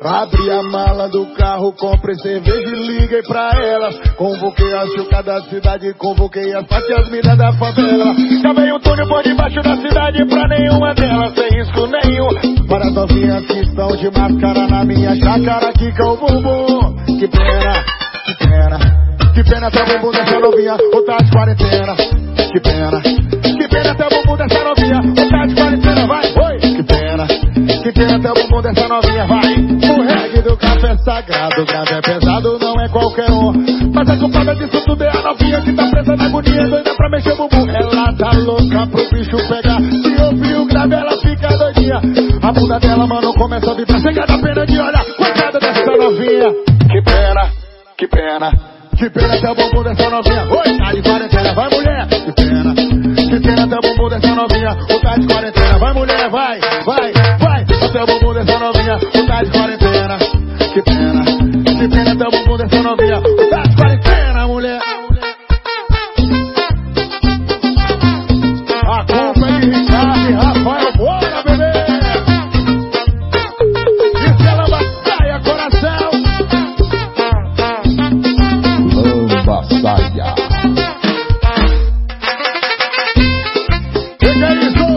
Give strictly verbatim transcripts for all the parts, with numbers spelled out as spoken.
Abri a mala do carro, comprei cerveja e liguei pra elas. Convoquei as chucas da cidade, convoquei as fatias minas da favela. Cavei um túnel por debaixo da cidade pra nenhuma delas, sem risco nenhum. Para as novinhas que estão de máscara na minha chácara, quica o bumbum. Que pena, que pena, que pena até o bumbum dessa novinha, ou tá de quarentena. Que pena, que pena até o bumbum dessa novinha, ou tá de quarentena, vai, oi. Que pena, que pena até o bumbum dessa novinha, vai. O reggae do café sagrado, grave é pesado, não é qualquer um. Mas a culpada disso tudo é a novinha que tá presa na agonia, doida pra mexer o bumbum. Ela tá louca pro bicho pegar, se ouvir o grave ela fica doidinha. A bunda dela, mano, começa a vibrar, chega da pena de olhar, coitada dessa novinha. Que pena, que pena, que pena até o bumbum dessa novinha. Oi, tá de quarentena, vai mulher. Que pena, que pena até o bumbum dessa novinha. Ou tá de quarentena, vai mulher, vai, vai, vai. Até o bumbum dessa novinha, ou tá de quarentena. Que pena, que pena até o bumbum dessa novinha. Ou tá de quarentena, mulher. A culpa é de Ricardo e Rafael, bora bebê. Isso é lamba, saia coração. Lamba saia. Que é isso?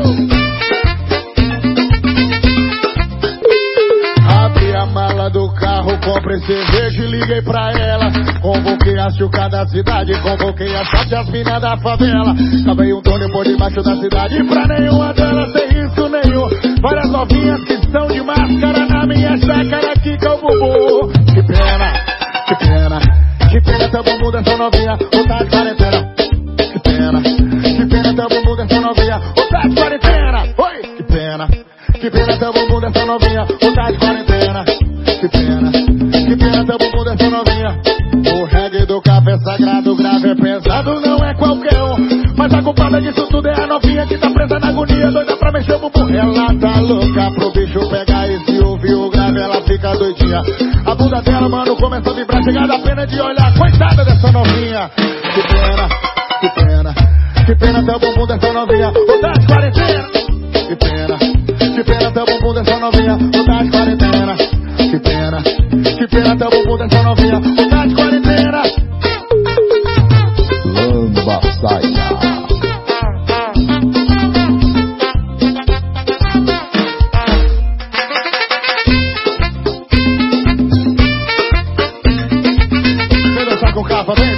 Abri a mala do carro, comprei cerveja e liguei pra ela. Convoquei as chucas da cidade, convoquei as fatias minas da favela. Cavei um túnel por debaixo da cidade pra nenhuma delas, sem risco nenhum. Várias novinhas que estão de máscara na minha chácara, quica o bumbum. Que pena, que pena, que pena até o bumbum dessa novinha, ou tá de quarentena. Que pena, que pena até o bumbum dessa novinha, ou tá de quarentena. Oi, que pena, que pena até o bumbum dessa novinha, ou tá de quarentena. Que pena, que pena até o bumbum dessa novinha. O reggae do café sagrado, grave é pesado, não é qualquer um. Mas a culpada disso tudo é a novinha que tá presa na agonia, doida pra mexer o bumbum. Ela tá louca pro bicho pegar e se ouvir o grave ela fica doidinha. A bunda dela, mano, começa a vibrar, chega da pena de olhar, coitada dessa novinha. Que pena, que pena, que pena até o bumbum dessa novinha, ou tá de quarentena. Que pena, que pena até o bumbum dessa novinha, ou tá de quarentena. Que pena, que pena até o bumbum dessa novinha, ou tá de quarentena. Lamba saia. Vem dançar com capa, vem.